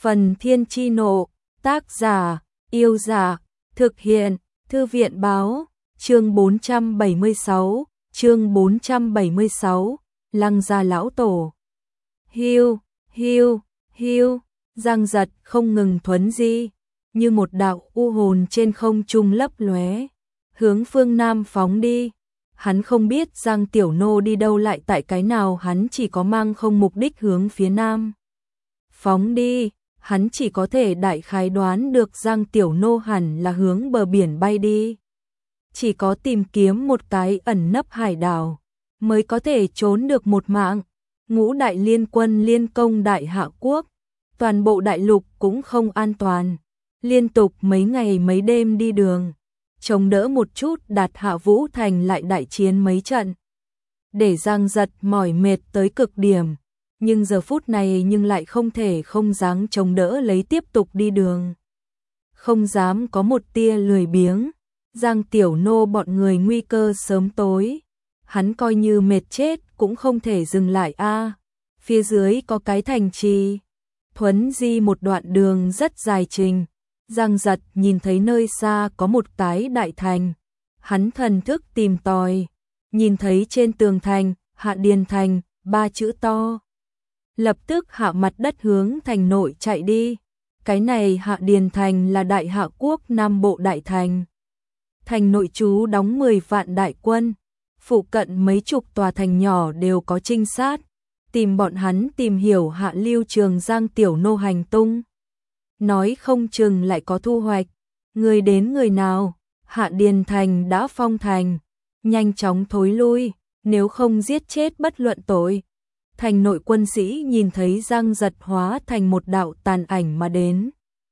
Phần Thiên Chi Nộ, tác giả, Yêu Dạ, thực hiện, Thư viện Báo, chương 476, Lăng Gia Lão Tổ. Hiu, hiu, hiu, Giang Giật không ngừng thuấn di, như một đạo u hồn trên không trung lấp lóe, hướng phương Nam phóng đi. Hắn không biết Giang Tiểu Nô đi đâu lại tại cái nào, hắn chỉ có mang không mục đích hướng phía Nam phóng đi. Hắn chỉ có thể đại khái đoán được Giang Tiểu Nô hẳn là hướng bờ biển bay đi. Chỉ có tìm kiếm một cái ẩn nấp hải đảo mới có thể trốn được một mạng. Ngũ đại liên quân liên công Đại Hạ Quốc, toàn bộ đại lục cũng không an toàn. Liên tục mấy ngày mấy đêm đi đường, chống đỡ một chút Đạt Hạ Vũ Thành lại đại chiến mấy trận, để Giang Giật mỏi mệt tới cực điểm. Nhưng giờ phút này lại không thể không dám chống đỡ lấy tiếp tục đi đường. Không dám có một tia lười biếng. Giang Tiểu Nô bọn người nguy cơ sớm tối. Hắn coi như mệt chết cũng không thể dừng lại a. Phía dưới có cái thành trì. Thuấn di một đoạn đường rất dài trình. Giang Giật nhìn thấy nơi xa có một cái đại thành. Hắn thần thức tìm tòi. Nhìn thấy trên tường thành, Hạ Điền Thành, 3 chữ to. Lập tức hạ mặt đất hướng thành nội chạy đi. Cái này Hạ Điền Thành là Đại Hạ Quốc Nam Bộ đại thành. Thành nội trú đóng 10 vạn đại quân. Phụ cận mấy chục tòa thành nhỏ đều có trinh sát, tìm bọn hắn tìm hiểu Hạ Lưu Trường Giang Tiểu Nô hành tung. Nói không chừng lại có thu hoạch. Người đến người nào, Hạ Điền Thành đã phong thành. Nhanh chóng thối lui, nếu không giết chết bất luận tội. Thành nội quân sĩ nhìn thấy Giang Giật hóa thành một đạo tàn ảnh mà đến,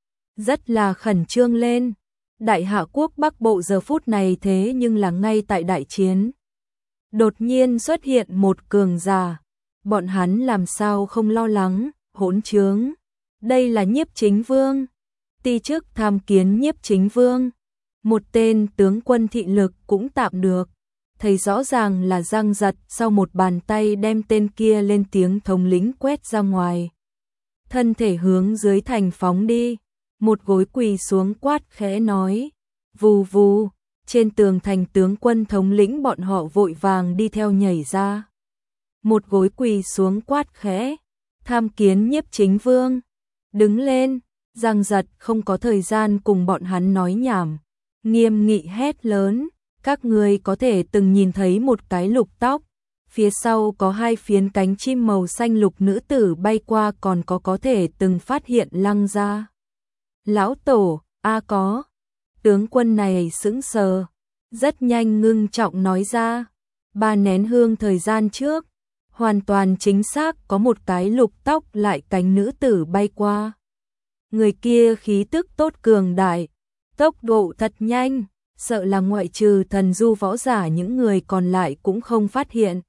rất là khẩn trương lên. Đại Hạ Quốc Bắc Bộ giờ phút này thế nhưng là ngay tại đại chiến. Đột nhiên xuất hiện một cường giả, bọn hắn làm sao không lo lắng. Hỗn trướng, đây là Nhiếp Chính Vương. Ti chức tham kiến Nhiếp Chính Vương. Một tên tướng quân thị lực cũng tạm được, thấy rõ ràng là Giang Giật, sau một bàn tay đem tên kia lên tiếng thống lĩnh quét ra ngoài. Thân thể hướng dưới thành phóng đi, một gối quỳ xuống quát khẽ nói, vù vù. Trên tường thành tướng quân thống lĩnh bọn họ vội vàng đi theo nhảy ra. Một gối quỳ xuống quát khẽ, tham kiến Nhiếp Chính Vương. Đứng lên. Giang Giật không có thời gian cùng bọn hắn nói nhảm, nghiêm nghị hét lớn. Các người có thể từng nhìn thấy một cái lục tóc, phía sau có 2 phiến cánh chim màu xanh lục nữ tử bay qua, còn có thể từng phát hiện Lăng Gia Lão Tổ. Có. Tướng quân này sững sờ, rất nhanh ngưng trọng nói ra, 3 nén hương thời gian trước, hoàn toàn chính xác có một cái lục tóc lại cánh nữ tử bay qua. Người kia khí tức tốt cường đại, tốc độ thật nhanh, sợ là ngoại trừ thần du võ giả những người còn lại cũng không phát hiện.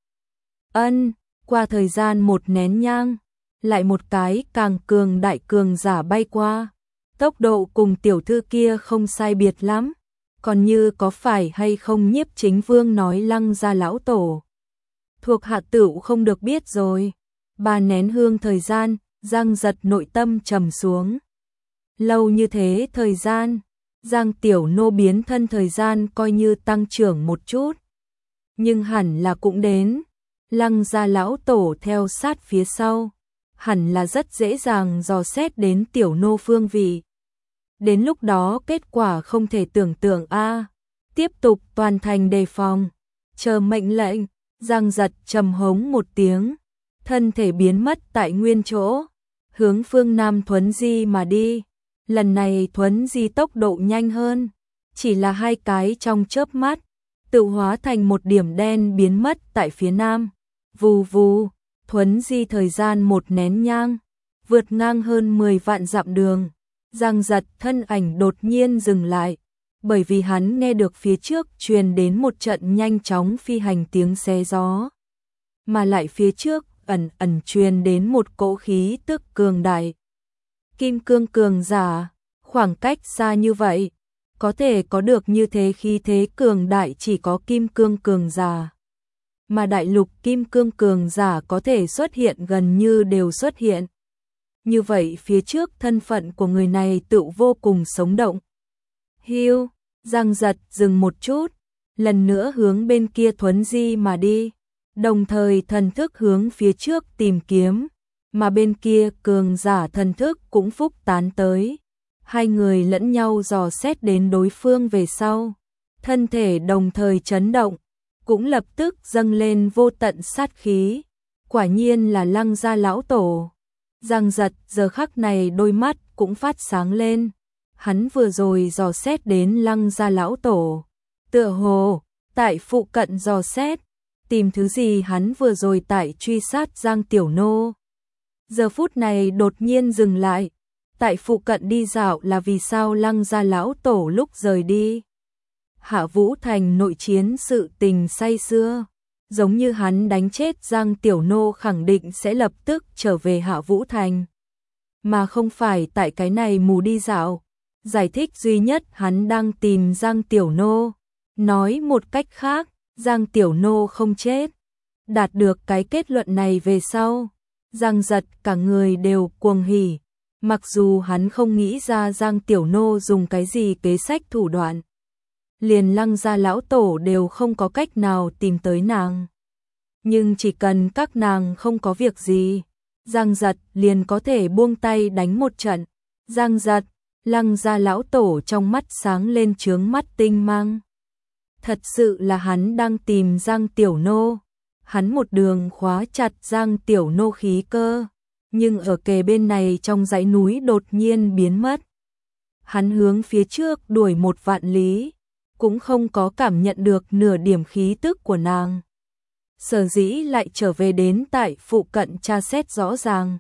Qua thời gian 1 nén nhang, lại một cái càng cường đại cường giả bay qua. Tốc độ cùng tiểu thư kia không sai biệt lắm. Còn như có phải hay không Nhiếp Chính Vương nói Lăng Gia Lão Tổ, thuộc hạ tửu không được biết rồi. 3 nén hương thời gian, Giang Giật nội tâm trầm xuống. Lâu như thế thời gian, Giang Tiểu Nô biến thân thời gian coi như tăng trưởng một chút, nhưng hẳn là cũng đến. Lăng Gia Lão Tổ theo sát phía sau, hẳn là rất dễ dàng dò xét đến Tiểu Nô phương vị. Đến lúc đó kết quả không thể tưởng tượng a. Tiếp tục toàn thành đề phòng, chờ mệnh lệnh. Giang Giật trầm hống một tiếng, thân thể biến mất tại nguyên chỗ, hướng phương Nam thuấn di mà đi. Lần này thuấn di tốc độ nhanh hơn, chỉ là 2 cái trong chớp mắt, tự hóa thành một điểm đen biến mất tại phía Nam. Vù vù, thuấn di thời gian 1 nén nhang, vượt ngang hơn 10 vạn dặm đường. Giang Giật thân ảnh đột nhiên dừng lại, bởi vì hắn nghe được phía trước truyền đến một trận nhanh chóng phi hành tiếng xé gió, mà lại phía trước ẩn ẩn truyền đến một cỗ khí tức cường đại. Kim cương cường giả, khoảng cách xa như vậy, có thể có được như thế khí thế cường đại chỉ có kim cương cường giả. Mà đại lục kim cương cường giả có thể xuất hiện gần như đều xuất hiện. như vậy phía trước thân phận của người này tự vô cùng sống động. Hưu, Giang Giật dừng một chút, lần nữa hướng bên kia thuấn di mà đi, đồng thời thần thức hướng phía trước tìm kiếm, mà bên kia cường giả thần thức cũng phúc tán tới. Hai người lẫn nhau dò xét đến đối phương về sau, thân thể đồng thời chấn động, cũng lập tức dâng lên vô tận sát khí. Quả nhiên là Lăng gia lão tổ. Giang Giật giờ khắc này đôi mắt cũng phát sáng lên. Hắn vừa rồi dò xét đến Lăng gia lão tổ, tựa hồ tại phụ cận dò xét, tìm thứ gì hắn vừa rồi tại truy sát Giang Tiểu Nô. Giờ phút này đột nhiên dừng lại, tại phụ cận đi dạo là vì sao Lăng gia lão tổ lúc rời đi. Hạ Vũ Thành nội chiến sự tình say xưa, giống như hắn đánh chết Giang Tiểu Nô khẳng định sẽ lập tức trở về Hạ Vũ Thành, mà không phải tại cái này mù đi dạo. Giải thích duy nhất hắn đang tìm Giang Tiểu Nô, nói một cách khác, Giang Tiểu Nô không chết. Đạt được cái kết luận này về sau, Giang Giật cả người đều cuồng hỉ, mặc dù hắn không nghĩ ra Giang Tiểu Nô dùng cái gì kế sách thủ đoạn. Liền Lăng gia lão tổ đều không có cách nào tìm tới nàng. Nhưng chỉ cần các nàng không có việc gì, Giang Giật liền có thể buông tay đánh một trận. Giang Giật, Lăng gia lão tổ trong mắt sáng lên chướng mắt tinh mang. Thật sự là hắn đang tìm Giang Tiểu Nô. Hắn một đường khóa chặt Giang Tiểu Nô khí cơ, nhưng ở kề bên này trong dãy núi đột nhiên biến mất. Hắn hướng phía trước đuổi 1.000 lý, cũng không có cảm nhận được nửa điểm khí tức của nàng. Sở dĩ lại trở về đến tại phụ cận tra xét rõ ràng.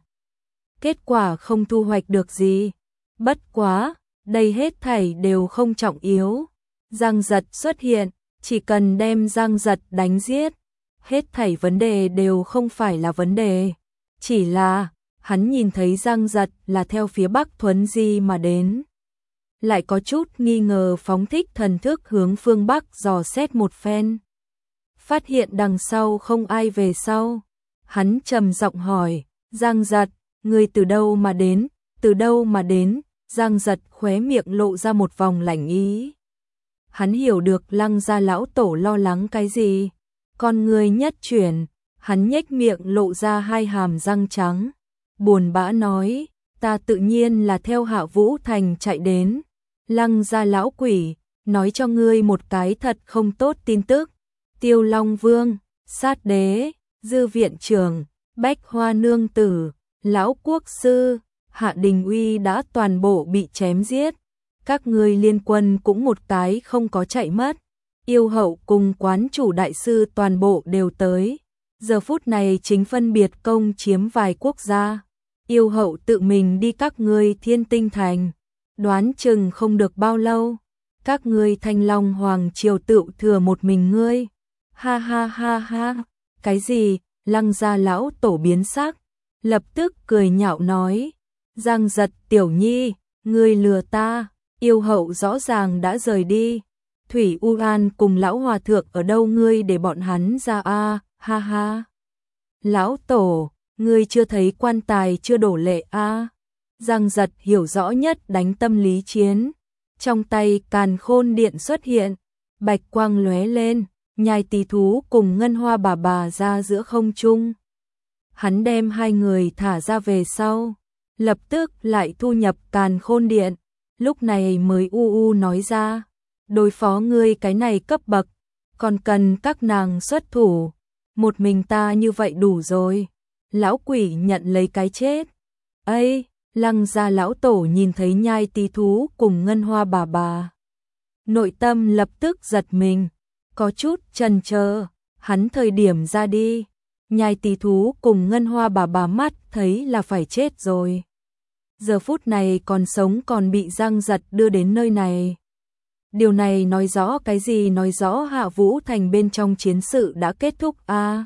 Kết quả không thu hoạch được gì. Bất quá, đây hết thảy đều không trọng yếu. Giang Giật xuất hiện, chỉ cần đem Giang Giật đánh giết, hết thảy vấn đề đều không phải là vấn đề. Chỉ là, hắn nhìn thấy Giang Giật là theo phía bắc thuấn di mà đến. Lại có chút nghi ngờ phóng thích thần thức hướng phương bắc dò xét một phen. Phát hiện đằng sau không ai về sau. Hắn trầm giọng hỏi, Giang Giật, ngươi từ đâu mà đến, từ đâu mà đến? Giang Giật khóe miệng lộ ra một vòng lạnh ý. Hắn hiểu được Lăng gia lão tổ lo lắng cái gì. Con người nhất chuyển, hắn nhếch miệng lộ ra hai hàm răng trắng. Buồn bã nói, ta tự nhiên là theo Hạ Vũ Thành chạy đến. Lăng gia lão quỷ, nói cho ngươi một cái thật không tốt tin tức. Tiêu Long Vương, Sát Đế, Dư Viện Trưởng, Bách Hoa Nương Tử, Lão Quốc Sư, Hạ Đình Uy đã toàn bộ bị chém giết. Các ngươi liên quân cũng một cái không có chạy mất. Yêu hậu cùng quán chủ đại sư toàn bộ đều tới. Giờ phút này chính phân biệt công chiếm vài quốc gia. Yêu hậu tự mình đi các ngươi Thiên Tinh Thành. Đoán chừng không được bao lâu, các ngươi Thanh Long Hoàng triều tự thừa một mình ngươi. Ha ha ha ha, cái gì? Lăng gia lão tổ biến sắc, lập tức cười nhạo nói, Giang Giật tiểu nhi, ngươi lừa ta, yêu hậu rõ ràng đã rời đi. Thủy U An cùng lão hòa thượng ở đâu ngươi để bọn hắn ra a? Ha ha. Lão tổ, ngươi chưa thấy quan tài chưa đổ lệ a? Giang Giật hiểu rõ nhất đánh tâm lý chiến. Trong tay Càn Khôn Điện xuất hiện, bạch quang lóe lên, nhai tỳ thú cùng ngân hoa bà ra giữa không trung. Hắn đem hai người thả ra về sau, lập tức lại thu nhập Càn Khôn Điện, lúc này mới u nói ra, đối phó ngươi cái này cấp bậc, còn cần các nàng xuất thủ, một mình ta như vậy đủ rồi. Lão quỷ nhận lấy cái chết. Ây! Lăng gia lão tổ nhìn thấy nhai tỳ thú cùng ngân hoa bà. Nội tâm lập tức giật mình, có chút chần chờ, hắn thời điểm ra đi, nhai tỳ thú cùng ngân hoa bà mắt thấy là phải chết rồi. Giờ phút này còn sống còn bị Giang Giật đưa đến nơi này. Điều này nói rõ cái gì? Nói rõ Hạ Vũ Thành bên trong chiến sự đã kết thúc a.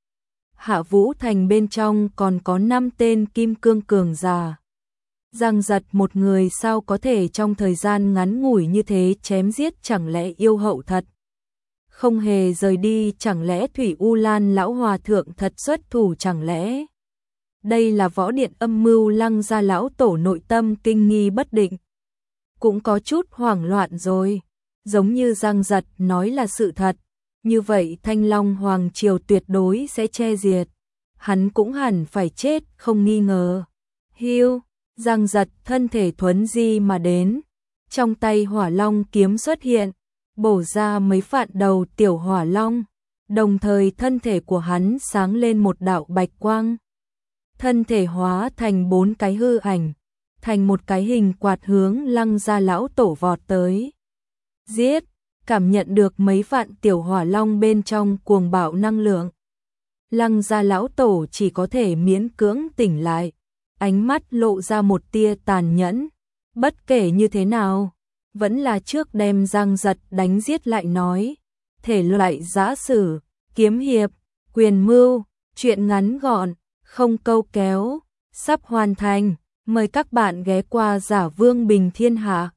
Hạ Vũ Thành bên trong còn có 5 tên kim cương cường giả. Giang Giật một người sao có thể trong thời gian ngắn ngủi như thế chém giết, chẳng lẽ yêu hậu thật không hề rời đi, chẳng lẽ Thủy U Lan lão hòa thượng thật xuất thủ, chẳng lẽ đây là võ điện âm mưu. Lăng gia lão tổ nội tâm kinh nghi bất định, cũng có chút hoảng loạn rồi, giống như Giang Giật nói là sự thật, như vậy Thanh Long Hoàng Triều tuyệt đối sẽ che diệt, hắn cũng hẳn phải chết không nghi ngờ. Hiu, Giang Giật thân thể thuấn di mà đến, trong tay Hỏa Long kiếm xuất hiện, bổ ra mấy vạn đầu tiểu hỏa long, đồng thời thân thể của hắn sáng lên một đạo bạch quang. Thân thể hóa thành 4 cái hư ảnh, thành một cái hình quạt hướng Lăng gia lão tổ vọt tới. Giết, cảm nhận được mấy vạn tiểu hỏa long bên trong cuồng bạo năng lượng. Lăng gia lão tổ chỉ có thể miễn cưỡng tỉnh lại, ánh mắt lộ ra một tia tàn nhẫn. Bất kể như thế nào, vẫn là trước đem Giang Giật đánh giết lại nói. Thể loại giã sử, kiếm hiệp, quyền mưu, truyện ngắn gọn, không câu kéo, sắp hoàn thành. Mời các bạn ghé qua Giả Vương Bình Thiên Hạ.